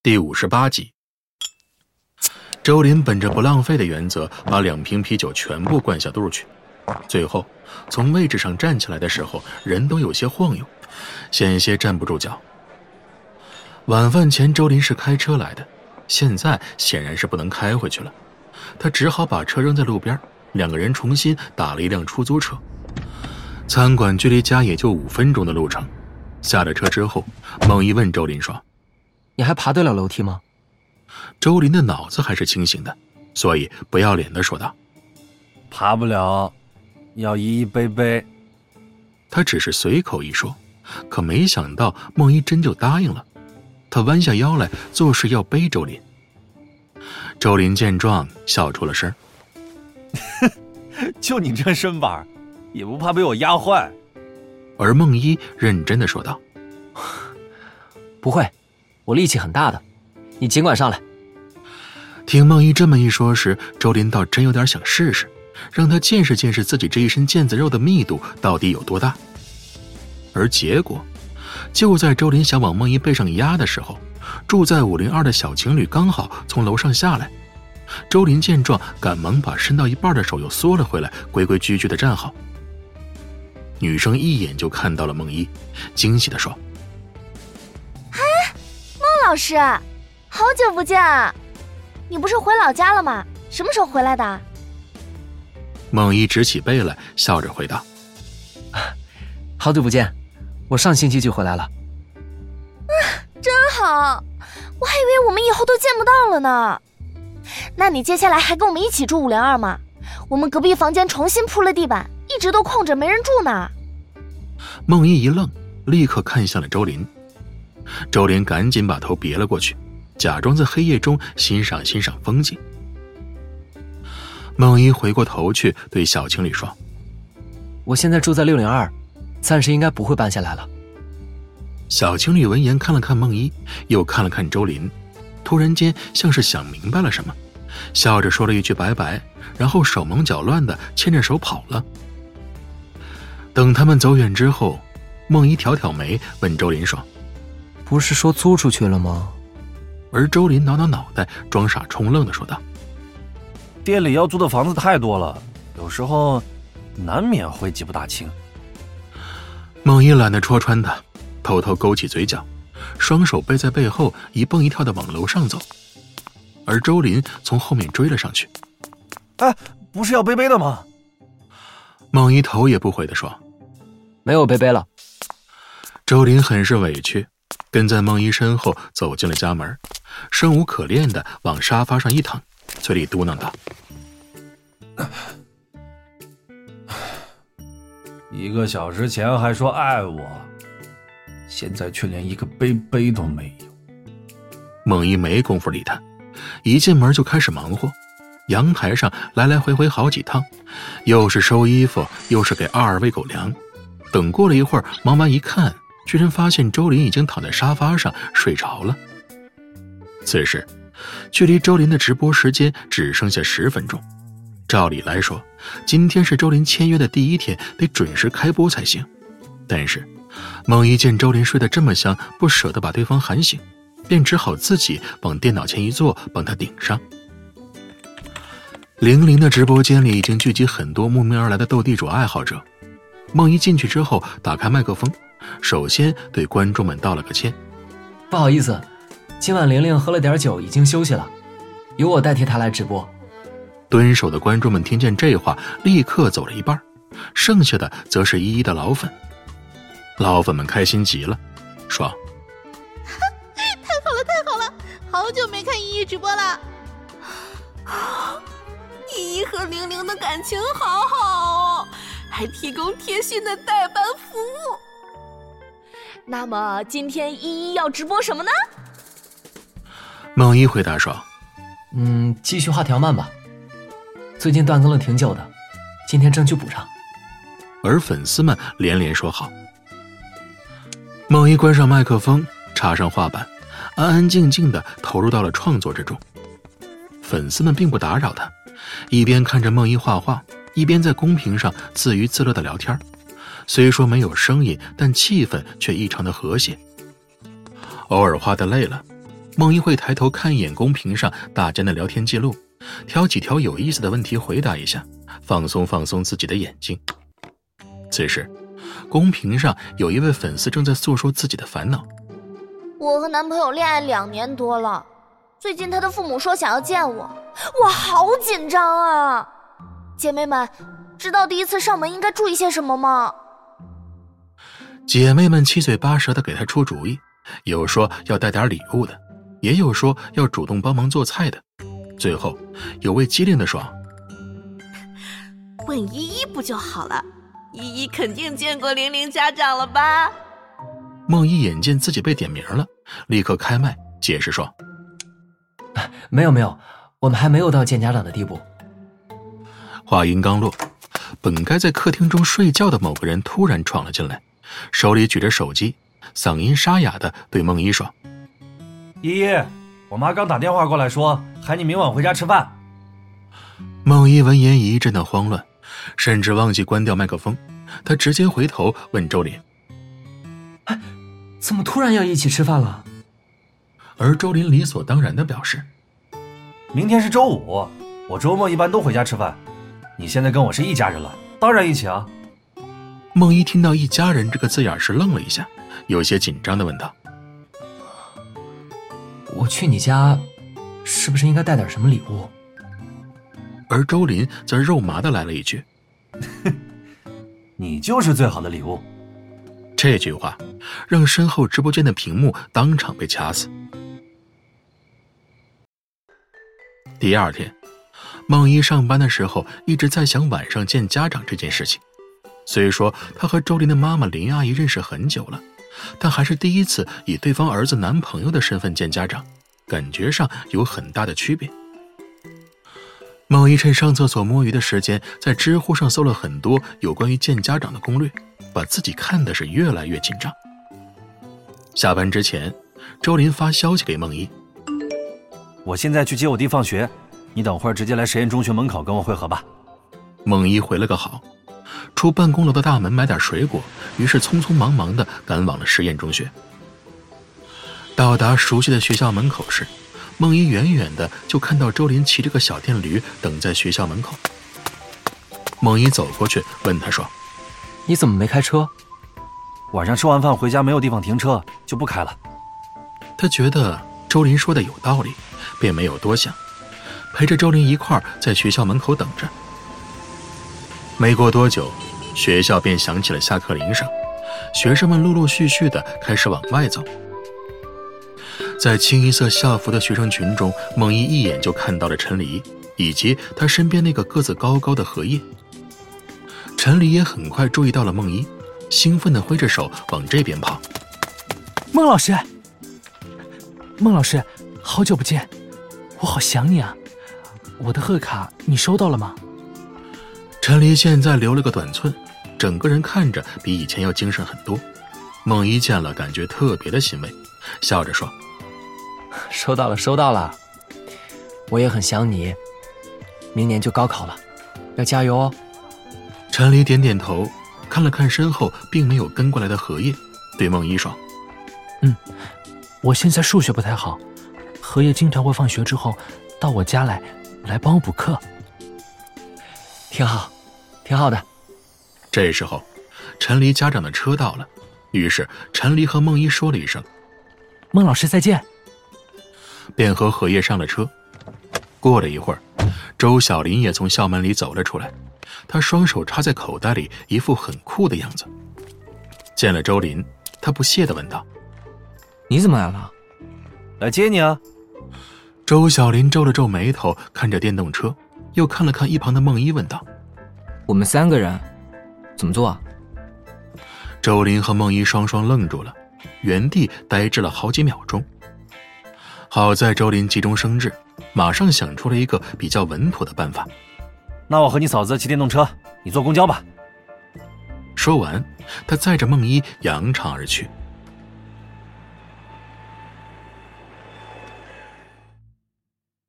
第58集。周林本着不浪费的原则，把2瓶啤酒全部灌下肚去。最后从位置上站起来的时候，人都有些晃悠，险些站不住脚。晚饭前周林是开车来的，现在显然是不能开回去了，他只好把车扔在路边，2个人重新打了一辆出租车。餐馆距离家也就5分钟的路程。下了车之后，孟一问周林说：“ 你还爬得了楼梯吗？” 周林的脑子还是清醒的，所以不要脸地说道：“ 爬不了，要依依背背。” 他只是随口一说，可没想到孟一真就答应了。他弯下腰来，做事要背周林。周林见状笑出了声：“ 就你这身板，也不怕被我压坏？” 而孟一认真地说道：“ 不会，我力气很大的，你尽管上来。” 听孟一这么一说时，周林倒真有点想试试，让他见识见识自己这一身腱子肉的密度到底有多大。而结果，就在周林想往孟一背上压的时候，住在502的小情侣刚好从楼上下来。周林见状，赶忙把伸到一半的手又缩了回来，规规矩矩地站好。女生一眼就看到了孟一，惊喜地说：“ 哎，孟老师，好久不见啊！你不是回老家了吗？什么时候回来的？” 孟一直起背来，笑着回答：“ 好久不见，我上星期就回来了。” 真好，我还以为我们以后都见不到了呢。那你接下来还跟我们一起住502吗？我们隔壁房间重新铺了地板，一直都空着没人住呢。 孟一一愣，立刻看向了周林。周林赶紧把头别了过去，假装在黑夜中欣赏风景。孟一回过头去对小情侣说：“ 我现在住在602，暂时应该不会搬下来了。” 小情侣闻言看了看孟一，又看了看周林，突然间像是想明白了什么，笑着说了一句拜拜，然后手忙脚乱地牵着手跑了。等他们走远之后，孟一挑挑眉问周林说：“ 不是说租出去了吗？” 而周林挠挠脑袋，装傻充愣地说道：“ 店里要租的房子太多了，有时候难免会记不大清。” 孟一懒得戳穿他，偷偷勾起嘴角，双手背在背后，一蹦一跳地往楼上走。而周林从后面追了上去。 “哎，不是要背背的吗？” 孟一头也不回地说：“ 没有背背了。” 周林很是委屈，跟在孟一身后走进了家门，生无可恋地往沙发上一躺，嘴里嘟囔道 ：“1个小时前还说爱我，现在却连一个背背都没有。” 孟一没工夫理他，一进门就开始忙活。阳台上来来回回好几趟，又是收衣服，又是给22喂狗粮。等过了一会儿，忙完一看，居然发现周林已经躺在沙发上睡着了。此时距离周林的直播时间只剩下10分钟，照理来说今天是周林签约的第1天，得准时开播才行。但是孟一见周林睡得这么香，不舍得把对方喊醒，便只好自己往电脑前一坐，帮他顶上。玲玲的直播间里已经聚集很多慕名而来的斗地主爱好者。孟一进去之后打开麦克风，首先对观众们道了个歉：“ 不好意思，今晚玲玲喝了点酒，已经休息了，由我代替她来直播。” 蹲守的观众们听见这话，立刻走了一半，剩下的则是一一的老粉。老粉们开心极了，说：“ 太好了，太好了，好久没看依依直播了。依依和玲玲的感情好好哦，还提供贴心的代班服务。 那么今天依依要直播什么呢？” 孟一回答说：“ 继续画条漫吧，最近断更了挺久的，今天争取补上。” 而粉丝们连连说好。孟一关上麦克风，插上画板，安安静静地投入到了创作之中。粉丝们并不打扰他，一边看着孟一画画，一边在公屏上自娱自乐地聊天。虽说没有声音，但气氛却异常的和谐。偶尔画得累了， 孟一会抬头看一眼公屏上大家的聊天记录，挑几条有意思的问题回答一下，放松自己的眼睛。此时公屏上有一位粉丝正在诉说自己的烦恼。 我和男朋友恋爱2年多了，最近他的父母说想要见我，我好紧张啊！姐妹们，知道第一次上门应该注意些什么吗？ 姐妹们七嘴八舌地给他出主意，有说要带点礼物的，也有说要主动帮忙做菜的，最后有位机灵地说： 问依依不就好了，依依肯定见过玲玲家长了吧？ 孟一眼见自己被点名了，立刻开麦解释说： 没有，我们还没有到见家长的地步。 话音刚落，本该在客厅中睡觉的某个人突然闯了进来，手里举着手机，嗓音沙哑地对孟一说： 依依，我妈刚打电话过来说喊你明晚回家吃饭。 孟一闻言一阵的慌乱，甚至忘记关掉麦克风，他直接回头问周林： 怎么突然要一起吃饭了？ 而周林理所当然地表示： 明天是周五，我周末一般都回家吃饭，你现在跟我是一家人了，当然一起啊。 孟一听到一家人这个字眼时愣了一下，有些紧张地问道： 我去你家是不是应该带点什么礼物？ 而周林则肉麻地来了一句： 你就是最好的礼物。 这句话让身后直播间的屏幕当场被掐死。第二天，孟一上班的时候一直在想晚上见家长这件事情。虽说他和周林的妈妈林阿姨认识很久了，但还是第一次以对方儿子男朋友的身份见家长，感觉上有很大的区别。孟一趁上厕所摸鱼的时间，在知乎上搜了很多有关于见家长的攻略，把自己看的是越来越紧张。下班之前，周林发消息给孟一： 我现在去接我弟放学，你等会儿直接来实验中学门口跟我会合吧。 孟一回了个好，出办公楼的大门买点水果，于是匆匆忙忙地赶往了实验中学。到达熟悉的学校门口时，孟一远远的就看到周林骑着个小电驴等在学校门口。孟一走过去问他说： 你怎么没开车？ 晚上吃完饭回家没有地方停车，就不开了。 他觉得周林说的有道理，便没有多想，陪着周林一块儿在学校门口等着。没过多久，学校便响起了下课铃声，学生们陆陆续续的开始往外走。在清一色校服的学生群中，孟一眼就看到了陈黎以及他身边那个个子高高的荷叶。陈黎也很快注意到了孟一，兴奋地挥着手往这边跑。 孟老师，孟老师，好久不见，我好想你啊！我的贺卡你收到了吗？ 陈黎现在留了个短寸，整个人看着比以前要精神很多。孟一见了感觉特别的欣慰，笑着说： 收到了，我也很想你，明年就高考了，要加油哦。 陈黎点点头，看了看身后并没有跟过来的荷叶，对孟一说： 我现在数学不太好，荷叶经常会放学之后到我家来帮我补课。 挺好的。 这时候陈黎家长的车到了，于是陈黎和孟一说了一声： 孟老师再见， 便和荷叶上了车。过了一会儿，周小林也从校门里走了出来，他双手插在口袋里，一副很酷的样子。见了周林，他不屑地问道： 你怎么来了？ 来接你啊。 周小林皱了皱眉头，看着电动车，又看了看一旁的孟一，问道： 我们3个人怎么做啊？ 周林和孟一双双愣住了，原地呆滞了好几秒钟。好在周林急中生智，马上想出了一个比较稳妥的办法。 那我和你嫂子骑电动车，你坐公交吧。 说完，他载着孟一扬长而去。